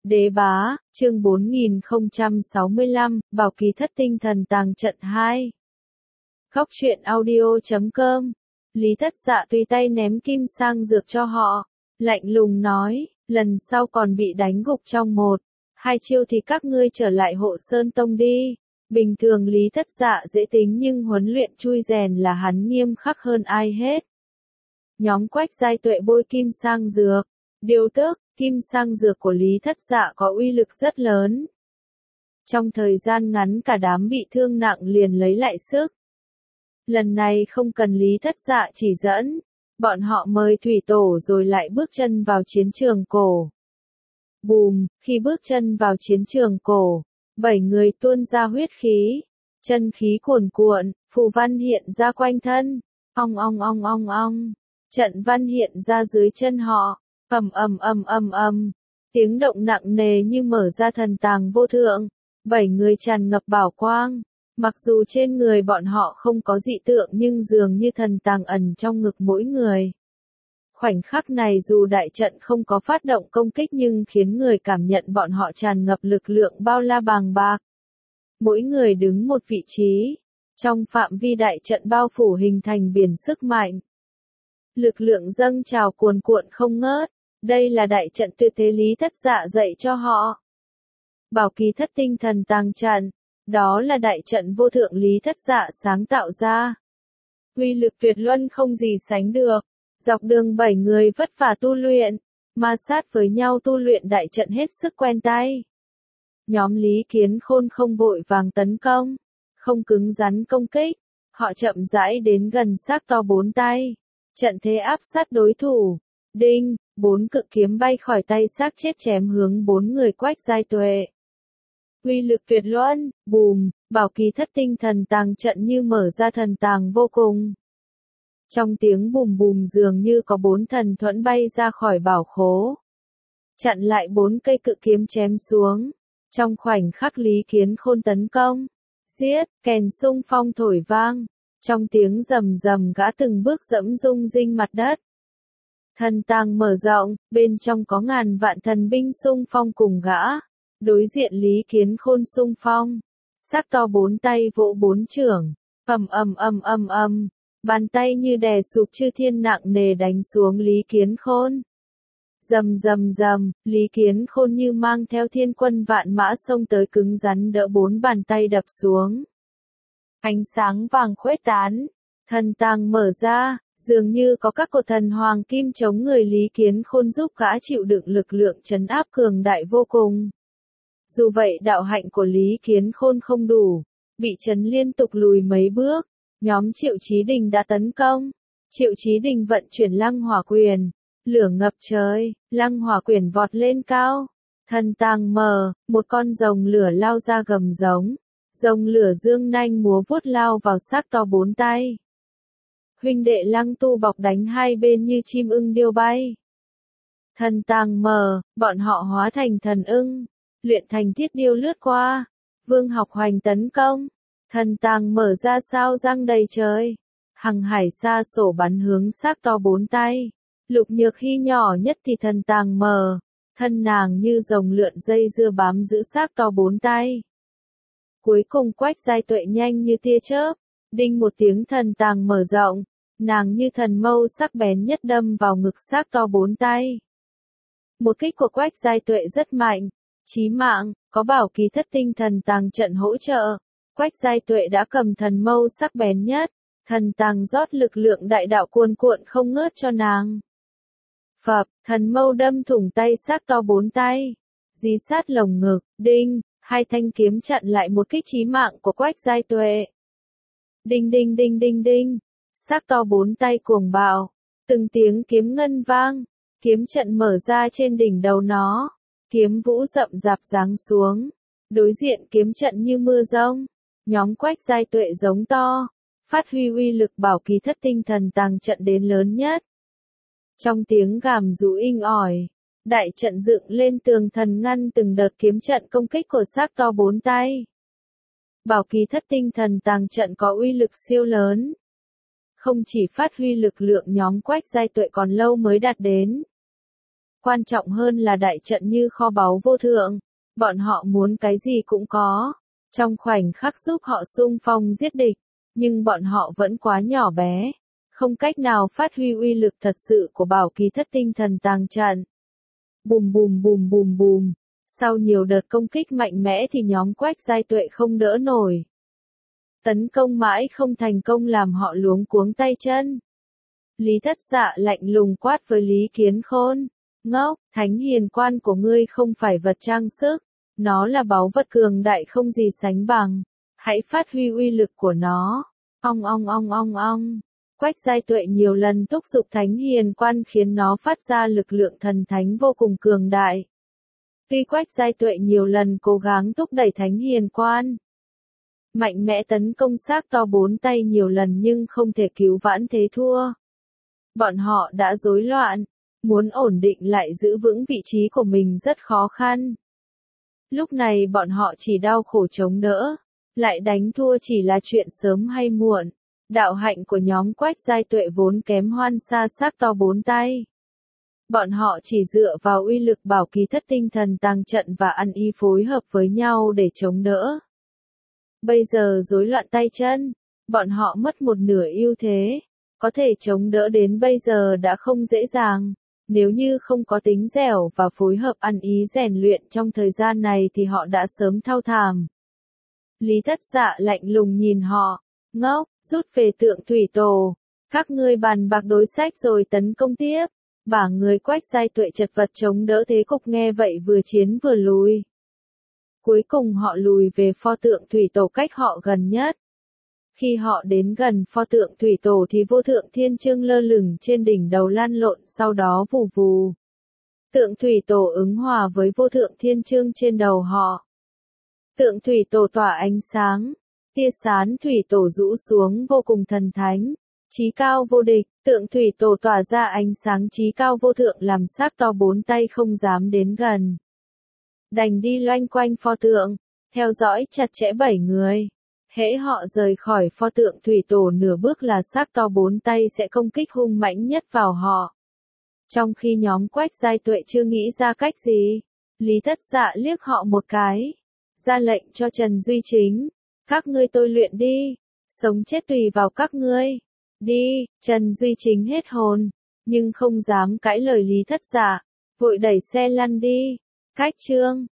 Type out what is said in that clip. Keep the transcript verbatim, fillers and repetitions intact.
Đế bá, chương bốn nghìn không trăm sáu mươi lăm, Bảo Kỳ Thất Tinh Thần Tàng Trận hai. Góc truyện audio chấm com. Lý Thất Dạ tùy tay ném kim sang dược cho họ, lạnh lùng nói, lần sau còn bị đánh gục trong một, hai chiêu thì các ngươi trở lại Hộ Sơn Tông đi. Bình thường Lý Thất Dạ dễ tính nhưng huấn luyện chui rèn là hắn nghiêm khắc hơn ai hết. Nhóm Quách Giai Tuệ bôi kim sang dược, điều tức, kim sang dược của Lý Thất Dạ có uy lực rất lớn. Trong thời gian ngắn cả đám bị thương nặng liền lấy lại sức. Lần này không cần Lý Thất Dạ chỉ dẫn, bọn họ mời thủy tổ rồi lại bước chân vào chiến trường cổ. Bùm, khi bước chân vào chiến trường cổ, bảy người tuôn ra huyết khí, chân khí cuồn cuộn, phù văn hiện ra quanh thân, ong ong ong ong ong, trận văn hiện ra dưới chân họ, ầm ầm ầm ầm ầm, tiếng động nặng nề như mở ra thần tàng vô thượng, bảy người tràn ngập bảo quang, mặc dù trên người bọn họ không có dị tượng nhưng dường như thần tàng ẩn trong ngực mỗi người. Khoảnh khắc này dù đại trận không có phát động công kích nhưng khiến người cảm nhận bọn họ tràn ngập lực lượng bao la bàng bạc. Mỗi người đứng một vị trí, trong phạm vi đại trận bao phủ hình thành biển sức mạnh. Lực lượng dâng trào cuồn cuộn không ngớt, đây là đại trận tuyệt thế Lý Thất Dạ dạy cho họ. Bảo Kỳ Thất Tinh Thần Tàng Trận, đó là đại trận vô thượng Lý Thất Dạ sáng tạo ra. Uy lực tuyệt luân không gì sánh được. Dọc đường bảy người vất vả tu luyện, ma sát với nhau tu luyện đại trận hết sức quen tay. Nhóm Lý Kiến Khôn không vội vàng tấn công, không cứng rắn công kích, họ chậm rãi đến gần xác to bốn tay, trận thế áp sát đối thủ. Đinh, bốn cự kiếm bay khỏi tay xác chết chém hướng bốn người Quách Giai Tuệ. Uy lực tuyệt luân, bùm, Bảo Kỳ Thất Tinh Thần Tàng Trận như mở ra thần tàng vô cùng. Trong tiếng bùm bùm dường như có bốn thần thuẫn bay ra khỏi bảo khố, chặn lại bốn cây cự kiếm chém xuống. Trong khoảnh khắc Lý Kiến Khôn tấn công, giết, kèn xung phong thổi vang, trong tiếng rầm rầm gã từng bước dẫm rung rinh mặt đất. Thần tàng mở rộng, bên trong có ngàn vạn thần binh xung phong cùng gã. Đối diện Lý Kiến Khôn xung phong, xác to bốn tay vỗ bốn chưởng, ầm ầm ầm ầm ầm, bàn tay như đè sụp chư thiên nặng nề đánh xuống Lý Kiến Khôn. Rầm rầm rầm, Lý Kiến Khôn như mang theo thiên quân vạn mã xông tới cứng rắn đỡ bốn bàn tay đập xuống. Ánh sáng vàng khuếch tán, thần tàng mở ra, dường như có các cột thần hoàng kim chống người Lý Kiến Khôn giúp gã chịu đựng lực lượng trấn áp cường đại vô cùng. Dù vậy đạo hạnh của Lý Kiến Khôn không đủ, bị trấn liên tục lùi mấy bước, nhóm Triệu Chí Đình đã tấn công. Triệu Chí Đình vận chuyển Lăng Hỏa Quyền, lửa ngập trời, Lăng Hỏa Quyền vọt lên cao, thần tàng mờ, một con rồng lửa lao ra gầm giống, rồng lửa dương nanh múa vuốt lao vào xác to bốn tay. Huynh đệ Lăng Tu bọc đánh hai bên như chim ưng điêu bay. Thần tàng mờ, bọn họ hóa thành thần ưng, luyện thành thiết điêu lướt qua. Vương Học Hoành tấn công, thần tàng mở ra sao răng đầy trời, hằng hải xa sổ bắn hướng xác to bốn tay. Lục Nhược Hy nhỏ nhất thì thần tàng mờ, thân nàng như rồng lượn dây dưa bám giữ xác to bốn tay. Cuối cùng Quách Giai Tuệ nhanh như tia chớp, đinh một tiếng thần tàng mở rộng, nàng như thần mâu sắc bén nhất đâm vào ngực xác to bốn tay. Một kích của Quách Giai Tuệ rất mạnh, chí mạng, có Bảo Kỳ Thất Tinh Thần Tàng Trận hỗ trợ, Quách Giai Tuệ đã cầm thần mâu sắc bén nhất, thần tàng rót lực lượng đại đạo cuồn cuộn không ngớt cho nàng. Phập, thần mâu đâm thủng tay xác to bốn tay, dí sát lồng ngực, đinh, hai thanh kiếm chặn lại một kích chí mạng của Quách Giai Tuệ. Đinh đinh đinh đinh đinh, xác to bốn tay cuồng bạo, từng tiếng kiếm ngân vang, kiếm trận mở ra trên đỉnh đầu nó. Kiếm vũ rậm rạp giáng xuống, đối diện kiếm trận như mưa rông, nhóm Quách Giai Tuệ giống to, phát huy uy lực Bảo Kỳ Thất Tinh Thần Tàng Trận đến lớn nhất. Trong tiếng gàm rú inh ỏi, đại trận dựng lên tường thần ngăn từng đợt kiếm trận công kích của xác to bốn tay. Bảo Kỳ Thất Tinh Thần Tàng Trận có uy lực siêu lớn, không chỉ phát huy lực lượng nhóm Quách Giai Tuệ còn lâu mới đạt đến. quan trọng hơn là đại trận như kho báu vô thượng. Bọn họ muốn cái gì cũng có. Trong khoảnh khắc giúp họ xung phong giết địch, nhưng bọn họ vẫn quá nhỏ bé, không cách nào phát huy uy lực thật sự của bảo kỳ thất tinh thần tàng trận. Bùm bùm bùm bùm bùm, sau nhiều đợt công kích mạnh mẽ thì nhóm Quách Giai Tuệ không đỡ nổi. Tấn công mãi không thành công làm họ luống cuống tay chân. Lý Thất Dạ lạnh lùng quát với Lý Kiến Khôn, ngốc, thánh hiền quan của ngươi không phải vật trang sức, nó là báu vật cường đại không gì sánh bằng, hãy phát huy uy lực của nó. Ong ong ong ong ong, Quách Giai Tuệ nhiều lần thúc giục thánh hiền quan khiến nó phát ra lực lượng thần thánh vô cùng cường đại. Tuy Quách Giai Tuệ nhiều lần cố gắng thúc đẩy thánh hiền quan mạnh mẽ tấn công xác to bốn tay nhiều lần nhưng không thể cứu vãn thế thua. Bọn họ đã rối loạn, muốn ổn định lại giữ vững vị trí của mình rất khó khăn. Lúc này bọn họ chỉ đau khổ chống đỡ, lại đánh thua chỉ là chuyện sớm hay muộn. Đạo hạnh của nhóm Quách Giai Tuệ vốn kém hoan xa xác to bốn tay. Bọn họ chỉ dựa vào uy lực bảo kỳ thất tinh thần tàng trận và ăn y phối hợp với nhau để chống đỡ. Bây giờ rối loạn tay chân, bọn họ mất một nửa ưu thế, có thể chống đỡ đến bây giờ đã không dễ dàng. Nếu như không có tính dẻo và phối hợp ăn ý rèn luyện trong thời gian này thì họ đã sớm thao thảm. Lý Thất Dạ lạnh lùng nhìn họ, ngốc, rút về Tượng Thủy Tổ. Các ngươi bàn bạc đối sách rồi tấn công tiếp. Bả người Quách Giai Tuệ chật vật chống đỡ thế cục nghe vậy vừa chiến vừa lùi. Cuối cùng họ lùi về pho tượng Thủy Tổ cách họ gần nhất. Khi họ đến gần pho tượng Thủy Tổ thì vô thượng thiên chương lơ lửng trên đỉnh đầu lan lộn sau đó vù vù. Tượng Thủy Tổ ứng hòa với vô thượng thiên chương trên đầu họ. Tượng Thủy Tổ tỏa ánh sáng, tia sáng Thủy Tổ rũ xuống vô cùng thần thánh, chí cao vô địch. Tượng Thủy Tổ tỏa ra ánh sáng chí cao vô thượng làm xác to bốn tay không dám đến gần. Đành đi loanh quanh pho tượng, theo dõi chặt chẽ bảy người. Hễ họ rời khỏi pho tượng Thủy Tổ nửa bước là xác to bốn tay sẽ công kích hung mãnh nhất vào họ. Trong khi nhóm Quách Giai Tuệ chưa nghĩ ra cách gì, Lý Thất Dạ liếc họ một cái, ra lệnh cho Trần Duy Chính, các ngươi tôi luyện đi, sống chết tùy vào các ngươi. Đi, Trần Duy Chính hết hồn, nhưng không dám cãi lời Lý Thất Dạ, vội đẩy xe lăn đi. Cách chương